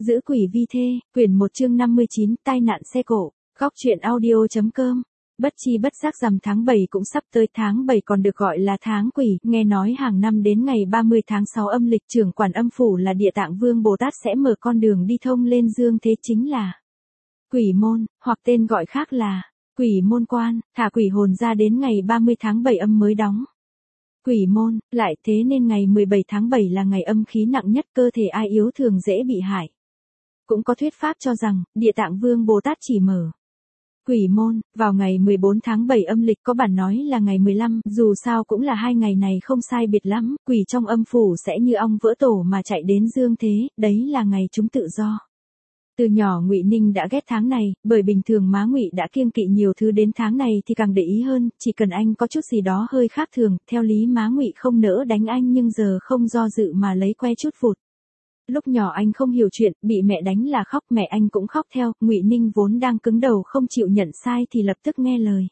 Giữ quỷ vi thê, quyển 1 chương 59, tai nạn xe cộ. Góc truyện audio.com. Bất chi bất giác rằm tháng 7 cũng sắp tới, tháng 7 còn được gọi là tháng quỷ, nghe nói hàng năm đến ngày 30 tháng 6 âm lịch trưởng quản âm phủ là Địa Tạng Vương Bồ Tát sẽ mở con đường đi thông lên dương thế, chính là quỷ môn, hoặc tên gọi khác là quỷ môn quan, thả quỷ hồn ra đến ngày 30 tháng 7 âm mới đóng. Quỷ môn, lại thế nên ngày 17 tháng 7 là ngày âm khí nặng nhất, cơ thể ai yếu thường dễ bị hại. Cũng có thuyết pháp cho rằng, Địa Tạng Vương Bồ Tát chỉ mở quỷ môn vào ngày 14 tháng 7 âm lịch, có bản nói là ngày 15, dù sao cũng là hai ngày này không sai biệt lắm, quỷ trong âm phủ sẽ như ong vỡ tổ mà chạy đến dương thế, đấy là ngày chúng tự do. Từ nhỏ Ngụy Ninh đã ghét tháng này, bởi bình thường má Ngụy đã kiêng kỵ nhiều thứ, đến tháng này thì càng để ý hơn, chỉ cần anh có chút gì đó hơi khác thường, theo lý má Ngụy không nỡ đánh anh, nhưng giờ không do dự mà lấy que chút vụt. Lúc nhỏ anh không hiểu chuyện, bị mẹ đánh là khóc, mẹ anh cũng khóc theo, Ngụy Ninh vốn đang cứng đầu không chịu nhận sai thì lập tức nghe lời.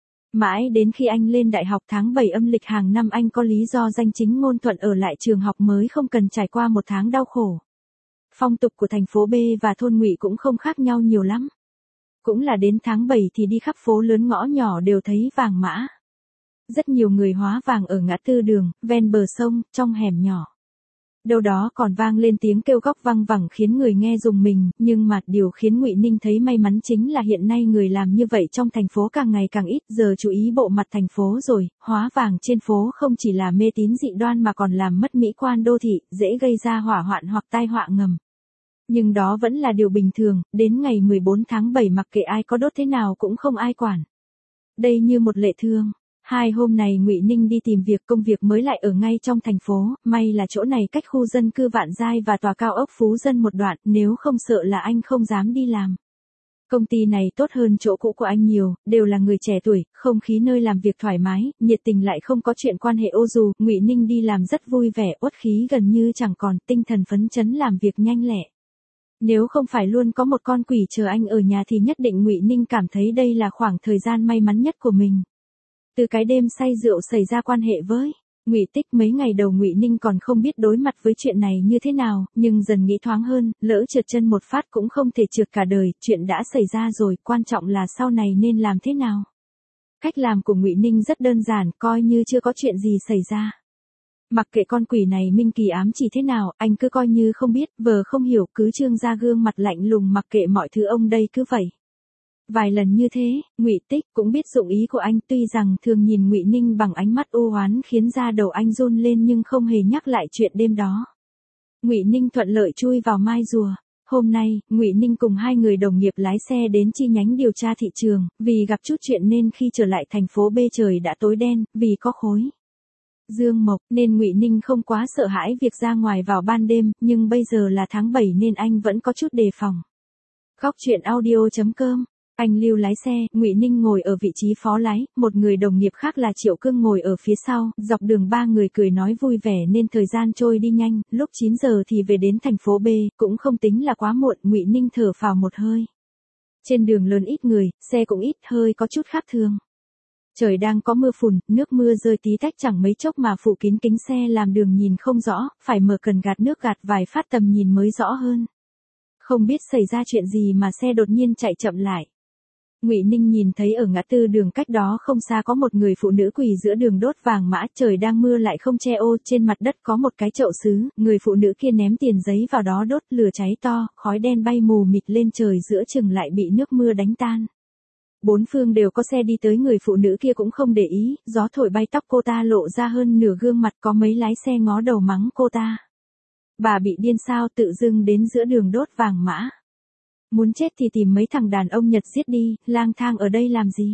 Mãi đến khi anh lên đại học tháng 7 âm lịch hàng năm, anh có lý do danh chính ngôn thuận ở lại trường học mới không cần trải qua một tháng đau khổ. Phong tục của thành phố B và thôn Ngụy cũng không khác nhau nhiều lắm. Cũng là đến tháng 7 thì đi khắp phố lớn ngõ nhỏ đều thấy vàng mã. Rất nhiều người hóa vàng ở ngã tư đường, ven bờ sông, trong hẻm nhỏ. Đâu đó còn vang lên tiếng kêu góc văng vẳng khiến người nghe rùng mình, nhưng mà điều khiến Ngụy Ninh thấy may mắn chính là hiện nay người làm như vậy trong thành phố càng ngày càng ít, giờ chú ý bộ mặt thành phố rồi, hóa vàng trên phố không chỉ là mê tín dị đoan mà còn làm mất mỹ quan đô thị, dễ gây ra hỏa hoạn hoặc tai họa ngầm. Nhưng đó vẫn là điều bình thường, đến ngày 14 tháng 7 mặc kệ ai có đốt thế nào cũng không ai quản. Đây như một lệ thường. Hai hôm này Ngụy Ninh đi tìm việc, công việc mới lại ở ngay trong thành phố, may là chỗ này cách khu dân cư Vạn Giai và tòa cao ốc Phú Dân một đoạn, nếu không sợ là anh không dám đi làm. Công ty này tốt hơn chỗ cũ của anh nhiều, đều là người trẻ tuổi, không khí nơi làm việc thoải mái, nhiệt tình, lại không có chuyện quan hệ ô dù, Ngụy Ninh đi làm rất vui vẻ, uất khí gần như chẳng còn, tinh thần phấn chấn làm việc nhanh lẹ. Nếu không phải luôn có một con quỷ chờ anh ở nhà thì nhất định Ngụy Ninh cảm thấy đây là khoảng thời gian may mắn nhất của mình. Từ cái đêm say rượu xảy ra quan hệ với Ngụy Tích, mấy ngày đầu Ngụy Ninh còn không biết đối mặt với chuyện này như thế nào, nhưng dần nghĩ thoáng hơn, lỡ trượt chân một phát cũng không thể trượt cả đời, chuyện đã xảy ra rồi, quan trọng là sau này nên làm thế nào. Cách làm của Ngụy Ninh rất đơn giản, coi như chưa có chuyện gì xảy ra. Mặc kệ con quỷ này minh kỳ ám chỉ thế nào, anh cứ coi như không biết, vờ không hiểu, cứ trương ra gương mặt lạnh lùng mặc kệ mọi thứ, ông đây cứ vậy. Vài lần như thế, Ngụy Tích cũng biết dụng ý của anh, tuy rằng thường nhìn Ngụy Ninh bằng ánh mắt u oán khiến da đầu anh run lên, nhưng không hề nhắc lại chuyện đêm đó. Ngụy Ninh thuận lợi chui vào mai rùa. Hôm nay, Ngụy Ninh cùng hai người đồng nghiệp lái xe đến chi nhánh điều tra thị trường, vì gặp chút chuyện nên khi trở lại thành phố B trời đã tối đen, vì có khối dương mộc nên Ngụy Ninh không quá sợ hãi việc ra ngoài vào ban đêm, nhưng bây giờ là tháng 7 nên anh vẫn có chút đề phòng. Góc truyện audio.com. Anh Lưu lái xe, Ngụy Ninh ngồi ở vị trí phó lái, một người đồng nghiệp khác là Triệu Cương ngồi ở phía sau, dọc đường ba người cười nói vui vẻ nên thời gian trôi đi nhanh, lúc 9 giờ thì về đến thành phố B, cũng không tính là quá muộn, Ngụy Ninh thở phào một hơi. Trên đường lớn ít người, xe cũng ít, hơi có chút khác thường. Trời đang có mưa phùn, nước mưa rơi tí tách chẳng mấy chốc mà phủ kín kính xe làm đường nhìn không rõ, phải mở cần gạt nước gạt vài phát tầm nhìn mới rõ hơn. Không biết xảy ra chuyện gì mà xe đột nhiên chạy chậm lại. Ngụy Ninh nhìn thấy ở ngã tư đường cách đó không xa có một người phụ nữ quỳ giữa đường đốt vàng mã, trời đang mưa lại không che ô, trên mặt đất có một cái chậu sứ, người phụ nữ kia ném tiền giấy vào đó đốt, lửa cháy to, khói đen bay mù mịt lên trời, giữa chừng lại bị nước mưa đánh tan. Bốn phương đều có xe đi tới, người phụ nữ kia cũng không để ý, gió thổi bay tóc cô ta lộ ra hơn nửa gương mặt, có mấy lái xe ngó đầu mắng cô ta. Bà bị điên sao, tự dưng đến giữa đường đốt vàng mã. Muốn chết thì tìm mấy thằng đàn ông Nhật giết đi, lang thang ở đây làm gì?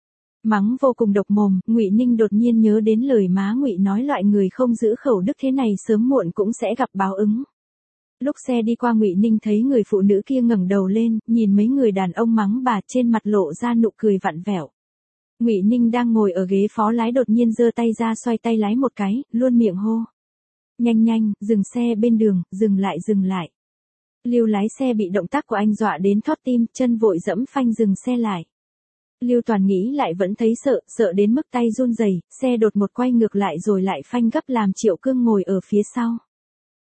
Mắng vô cùng độc mồm, Ngụy Ninh đột nhiên nhớ đến lời má Ngụy nói, loại người không giữ khẩu đức thế này sớm muộn cũng sẽ gặp báo ứng. Lúc xe đi qua, Ngụy Ninh thấy người phụ nữ kia ngẩng đầu lên, nhìn mấy người đàn ông mắng bà, trên mặt lộ ra nụ cười vặn vẹo. Ngụy Ninh đang ngồi ở ghế phó lái đột nhiên giơ tay ra xoay tay lái một cái, luôn miệng hô. Nhanh nhanh, dừng xe bên đường, dừng lại dừng lại. Lưu lái xe bị động tác của anh dọa đến thót tim, chân vội giẫm phanh dừng xe lại. Lưu Toàn nghĩ lại vẫn thấy sợ đến mức tay run rẩy, xe đột một quay ngược lại rồi lại phanh gấp làm Triệu Cương ngồi ở phía sau.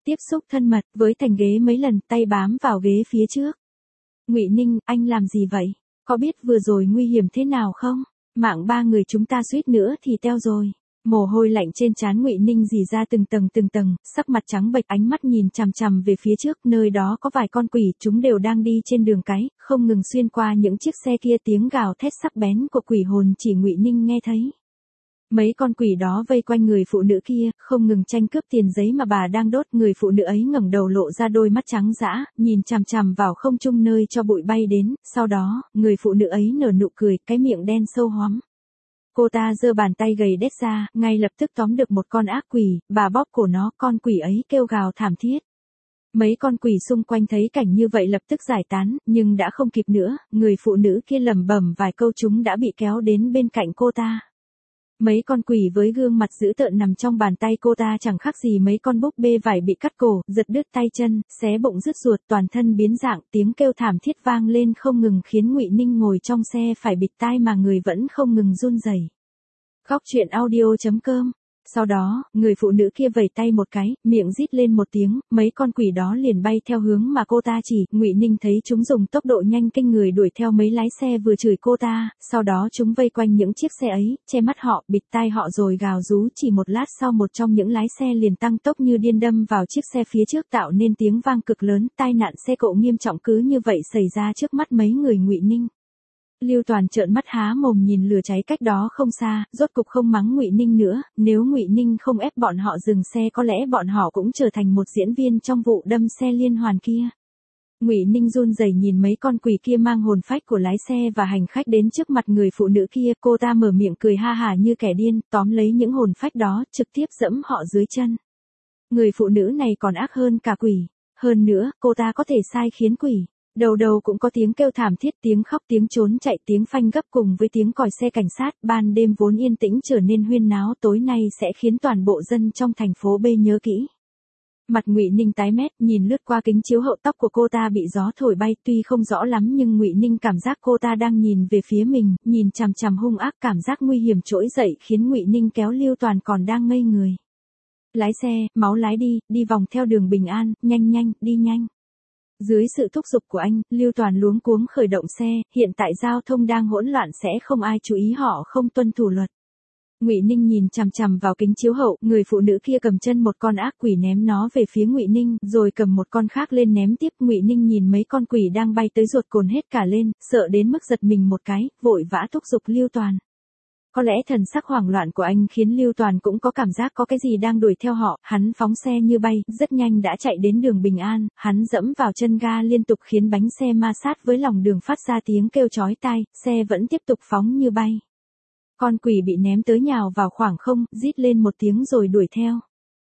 tiếp xúc thân mật với thành ghế mấy lần, tay bám vào ghế phía trước. Ngụy Ninh, anh làm gì vậy? Có biết vừa rồi nguy hiểm thế nào không? Mạng ba người chúng ta suýt nữa thì teo rồi. Mồ hôi lạnh trên trán Ngụy Ninh rỉ ra từng tầng, sắc mặt trắng bệch, ánh mắt nhìn chằm chằm về phía trước, nơi đó có vài con quỷ, chúng đều đang đi trên đường cái, không ngừng xuyên qua những chiếc xe kia, tiếng gào thét sắc bén của quỷ hồn chỉ Ngụy Ninh nghe thấy. Mấy con quỷ đó vây quanh người phụ nữ kia, không ngừng tranh cướp tiền giấy mà bà đang đốt. Người phụ nữ ấy ngẩng đầu lộ ra đôi mắt trắng dã, nhìn chằm chằm vào không trung nơi cho bụi bay đến, sau đó, người phụ nữ ấy nở nụ cười, cái miệng đen sâu hoắm. Cô ta giơ bàn tay gầy đét ra, ngay lập tức tóm được một con ác quỷ, bà bóp cổ nó, con quỷ ấy kêu gào thảm thiết. Mấy con quỷ xung quanh thấy cảnh như vậy lập tức giải tán, nhưng đã không kịp nữa, người phụ nữ kia lẩm bẩm vài câu, chúng đã bị kéo đến bên cạnh cô ta. Mấy con quỷ với gương mặt dữ tợn nằm trong bàn tay cô ta chẳng khác gì mấy con búp bê vải bị cắt cổ, giật đứt tay chân, xé bụng rứt ruột, toàn thân biến dạng, tiếng kêu thảm thiết vang lên không ngừng khiến Ngụy Ninh ngồi trong xe phải bịt tai mà người vẫn không ngừng run rẩy. Góc truyện audio.com. Sau đó, người phụ nữ kia vẩy tay một cái, miệng rít lên một tiếng, mấy con quỷ đó liền bay theo hướng mà cô ta chỉ. Ngụy Ninh thấy chúng dùng tốc độ nhanh kinh người đuổi theo mấy lái xe vừa chửi cô ta, sau đó chúng vây quanh những chiếc xe ấy, che mắt họ, bịt tai họ rồi gào rú. Chỉ một lát sau, một trong những lái xe liền tăng tốc như điên đâm vào chiếc xe phía trước, tạo nên tiếng vang cực lớn. Tai nạn xe cộ nghiêm trọng cứ như vậy xảy ra trước mắt mấy người Ngụy Ninh. Lưu Toàn trợn mắt há mồm nhìn lửa cháy cách đó không xa, rốt cục không mắng Ngụy Ninh nữa, nếu Ngụy Ninh không ép bọn họ dừng xe có lẽ bọn họ cũng trở thành một diễn viên trong vụ đâm xe liên hoàn kia. Ngụy Ninh run rẩy nhìn mấy con quỷ kia mang hồn phách của lái xe và hành khách đến trước mặt người phụ nữ kia, cô ta mở miệng cười ha hả như kẻ điên, tóm lấy những hồn phách đó, trực tiếp giẫm họ dưới chân. Người phụ nữ này còn ác hơn cả quỷ, hơn nữa, cô ta có thể sai khiến quỷ. Đầu đầu cũng có tiếng kêu thảm thiết, tiếng khóc, tiếng trốn chạy, tiếng phanh gấp cùng với tiếng còi xe cảnh sát. Ban đêm vốn yên tĩnh trở nên huyên náo, tối nay sẽ khiến toàn bộ dân trong thành phố B nhớ kỹ. Mặt Ngụy Ninh tái mét, nhìn lướt qua kính chiếu hậu, tóc của cô ta bị gió thổi bay, tuy không rõ lắm nhưng Ngụy Ninh cảm giác cô ta đang nhìn về phía mình, nhìn chằm chằm hung ác, cảm giác nguy hiểm trỗi dậy khiến Ngụy Ninh kéo Lưu Toàn còn đang ngây người. Lái xe, máu lái đi, đi vòng theo đường Bình An, nhanh, đi nhanh. Dưới sự thúc giục của anh, Lưu Toàn luống cuống khởi động xe, hiện tại giao thông đang hỗn loạn sẽ không ai chú ý họ không tuân thủ luật. Ngụy Ninh nhìn chằm chằm vào kính chiếu hậu, người phụ nữ kia cầm chân một con ác quỷ ném nó về phía Ngụy Ninh, rồi cầm một con khác lên ném tiếp. Ngụy Ninh nhìn mấy con quỷ đang bay tới ruột cồn hết cả lên, sợ đến mức giật mình một cái, vội vã thúc giục Lưu Toàn. Có lẽ thần sắc hoảng loạn của anh khiến Lưu Toàn cũng có cảm giác có cái gì đang đuổi theo họ, hắn phóng xe như bay, rất nhanh đã chạy đến đường Bình An, hắn dẫm vào chân ga liên tục khiến bánh xe ma sát với lòng đường phát ra tiếng kêu chói tai, xe vẫn tiếp tục phóng như bay. Con quỷ bị ném tới nhào vào khoảng không, rít lên một tiếng rồi đuổi theo.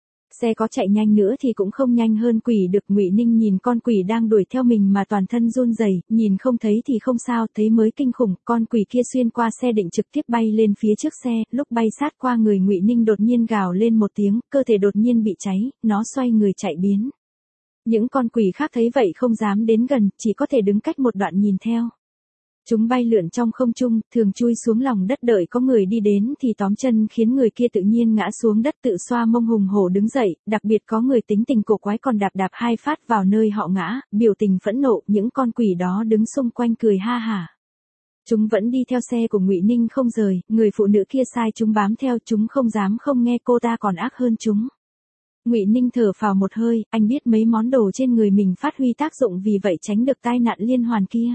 Xe có chạy nhanh nữa thì cũng không nhanh hơn quỷ được. Ngụy Ninh nhìn con quỷ đang đuổi theo mình mà toàn thân run rẩy, nhìn không thấy thì không sao, thấy mới kinh khủng. Con quỷ kia xuyên qua xe định trực tiếp bay lên phía trước xe, lúc bay sát qua người Ngụy Ninh đột nhiên gào lên một tiếng, cơ thể đột nhiên bị cháy, nó xoay người chạy biến. Những con quỷ khác thấy vậy không dám đến gần, chỉ có thể đứng cách một đoạn nhìn theo. Chúng bay lượn trong không trung, thường chui xuống lòng đất, đợi có người đi đến thì tóm chân khiến người kia tự nhiên ngã xuống đất, tự xoa mông hùng hổ đứng dậy, đặc biệt có người tính tình cổ quái còn đạp hai phát vào nơi họ ngã, biểu tình phẫn nộ. Những con quỷ đó đứng xung quanh cười ha hả. Chúng vẫn đi theo xe của Ngụy Ninh không rời, người phụ nữ kia sai chúng bám theo, chúng không dám không nghe, cô ta còn ác hơn chúng. Ngụy Ninh thở phào một hơi, anh biết mấy món đồ trên người mình phát huy tác dụng, vì vậy tránh được tai nạn liên hoàn kia.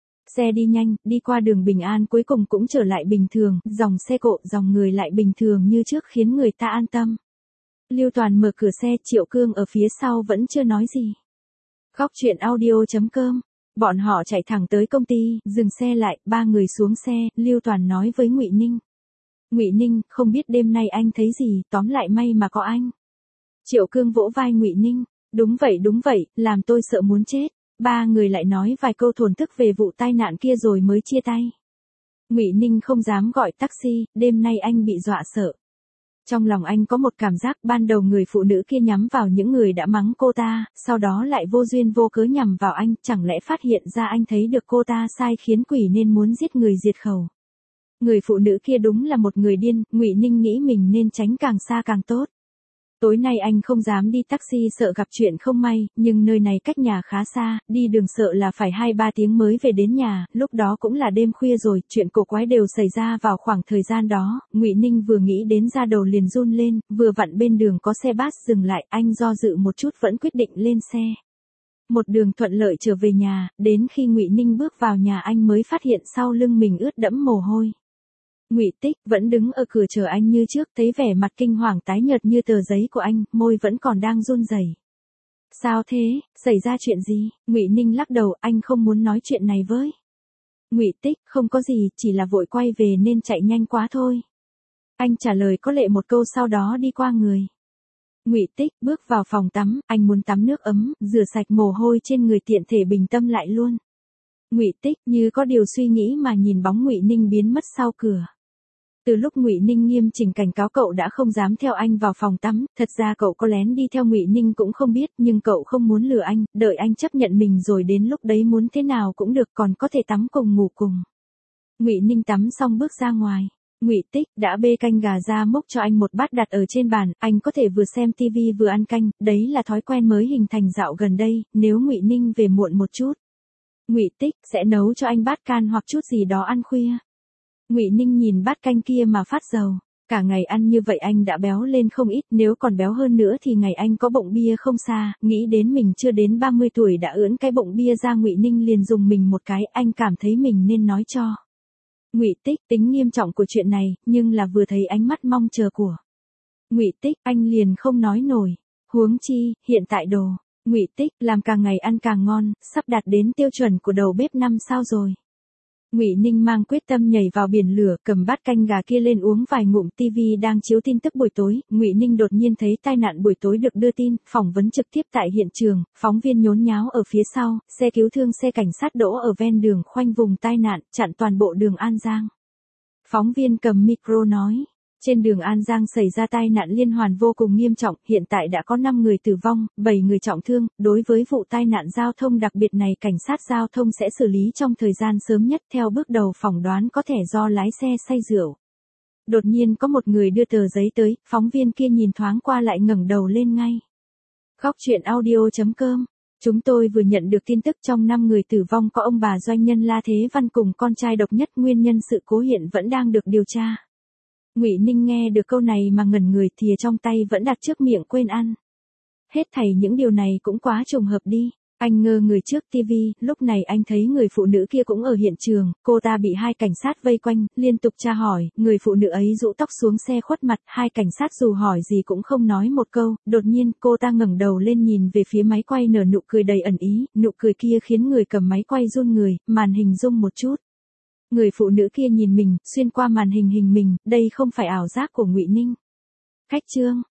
Xe đi nhanh, đi qua đường Bình An cuối cùng cũng trở lại bình thường, dòng xe cộ, dòng người lại bình thường như trước khiến người ta an tâm. Lưu Toàn mở cửa xe, Triệu Cương ở phía sau vẫn chưa nói gì. Góc truyện audio.com. Bọn họ chạy thẳng tới công ty, dừng xe lại, ba người xuống xe, Lưu Toàn nói với Ngụy Ninh. Ngụy Ninh, không biết đêm nay anh thấy gì, tóm lại may mà có anh. Triệu Cương vỗ vai Ngụy Ninh. Đúng vậy, làm tôi sợ muốn chết. Ba người lại nói vài câu thổn thức về vụ tai nạn kia rồi mới chia tay. Ngụy Ninh không dám gọi taxi, đêm nay anh bị dọa sợ. Trong lòng anh có một cảm giác ban đầu người phụ nữ kia nhắm vào những người đã mắng cô ta, sau đó lại vô duyên vô cớ nhằm vào anh, chẳng lẽ phát hiện ra anh thấy được cô ta sai khiến quỷ nên muốn giết người diệt khẩu. Người phụ nữ kia đúng là một người điên, Ngụy Ninh nghĩ mình nên tránh càng xa càng tốt. Tối nay anh không dám đi taxi sợ gặp chuyện không may, nhưng nơi này cách nhà khá xa, đi đường sợ là phải 2-3 tiếng mới về đến nhà, lúc đó cũng là đêm khuya rồi, chuyện cổ quái đều xảy ra vào khoảng thời gian đó. Ngụy Ninh vừa nghĩ đến da đầu liền run lên, vừa vặn bên đường có xe bus dừng lại, anh do dự một chút vẫn quyết định lên xe. Một đường thuận lợi trở về nhà, đến khi Ngụy Ninh bước vào nhà anh mới phát hiện sau lưng mình ướt đẫm mồ hôi. Ngụy Tích vẫn đứng ở cửa chờ anh như trước, thấy vẻ mặt kinh hoàng tái nhợt như tờ giấy của anh, môi vẫn còn đang run rẩy. Sao thế, xảy ra chuyện gì? Ngụy Ninh lắc đầu, anh không muốn nói chuyện này với. Ngụy Tích, không có gì, chỉ là vội quay về nên chạy nhanh quá thôi. Anh trả lời có lệ một câu sau đó đi qua người. Ngụy Tích bước vào phòng tắm, anh muốn tắm nước ấm, rửa sạch mồ hôi trên người tiện thể bình tâm lại luôn. Ngụy Tích như có điều suy nghĩ mà nhìn bóng Ngụy Ninh biến mất sau cửa. Từ lúc Ngụy Ninh nghiêm chỉnh cảnh cáo cậu đã không dám theo anh vào phòng tắm, thật ra cậu có lén đi theo Ngụy Ninh cũng không biết, nhưng cậu không muốn lừa anh, đợi anh chấp nhận mình rồi đến lúc đấy muốn thế nào cũng được, còn có thể tắm cùng ngủ cùng. Ngụy Ninh tắm xong bước ra ngoài. Ngụy Tích đã bê canh gà ra múc cho anh một bát đặt ở trên bàn, anh có thể vừa xem tivi vừa ăn canh, đấy là thói quen mới hình thành dạo gần đây, nếu Ngụy Ninh về muộn một chút. Ngụy Tích sẽ nấu cho anh bát can hoặc chút gì đó ăn khuya. Ngụy Ninh nhìn bát canh kia mà phát dầu, cả ngày ăn như vậy anh đã béo lên không ít, nếu còn béo hơn nữa thì ngày anh có bụng bia không xa, nghĩ đến mình chưa đến 30 tuổi đã ưỡn cái bụng bia ra, Ngụy Ninh liền dùng mình một cái, anh cảm thấy mình nên nói cho Ngụy Tích tính nghiêm trọng của chuyện này, nhưng là vừa thấy ánh mắt mong chờ của Ngụy Tích, anh liền không nói nổi, huống chi, hiện tại đồ Ngụy Tích làm càng ngày ăn càng ngon, sắp đạt đến tiêu chuẩn của đầu bếp 5 sao rồi. Ngụy Ninh mang quyết tâm nhảy vào biển lửa, cầm bát canh gà kia lên uống vài ngụm. TV đang chiếu tin tức buổi tối, Ngụy Ninh đột nhiên thấy tai nạn buổi tối được đưa tin, phỏng vấn trực tiếp tại hiện trường, phóng viên nhốn nháo ở phía sau, xe cứu thương xe cảnh sát đỗ ở ven đường khoanh vùng tai nạn, chặn toàn bộ đường An Giang. Phóng viên cầm micro nói, trên đường An Giang xảy ra tai nạn liên hoàn vô cùng nghiêm trọng, hiện tại đã có 5 người tử vong, 7 người trọng thương, đối với vụ tai nạn giao thông đặc biệt này cảnh sát giao thông sẽ xử lý trong thời gian sớm nhất, theo bước đầu phỏng đoán có thể do lái xe say rượu. Đột nhiên có một người đưa tờ giấy tới, phóng viên kia nhìn thoáng qua lại ngẩng đầu lên ngay. Góc chuyện audio.com. Chúng tôi vừa nhận được tin tức trong 5 người tử vong có ông bà doanh nhân La Thế Văn cùng con trai độc nhất, nguyên nhân sự cố hiện vẫn đang được điều tra. Ngụy Ninh nghe được câu này mà ngẩn người, thìa trong tay vẫn đặt trước miệng quên ăn. Hết thảy những điều này cũng quá trùng hợp đi. Anh ngơ người trước tivi, lúc này anh thấy người phụ nữ kia cũng ở hiện trường, cô ta bị 2 cảnh sát vây quanh, liên tục tra hỏi, người phụ nữ ấy rũ tóc xuống xe khuất mặt, 2 cảnh sát dù hỏi gì cũng không nói một câu, đột nhiên cô ta ngẩng đầu lên nhìn về phía máy quay nở nụ cười đầy ẩn ý, nụ cười kia khiến người cầm máy quay run người, màn hình rung một chút. Người phụ nữ kia nhìn mình, xuyên qua màn hình mình, đây không phải ảo giác của Ngụy Ninh. Khách trương,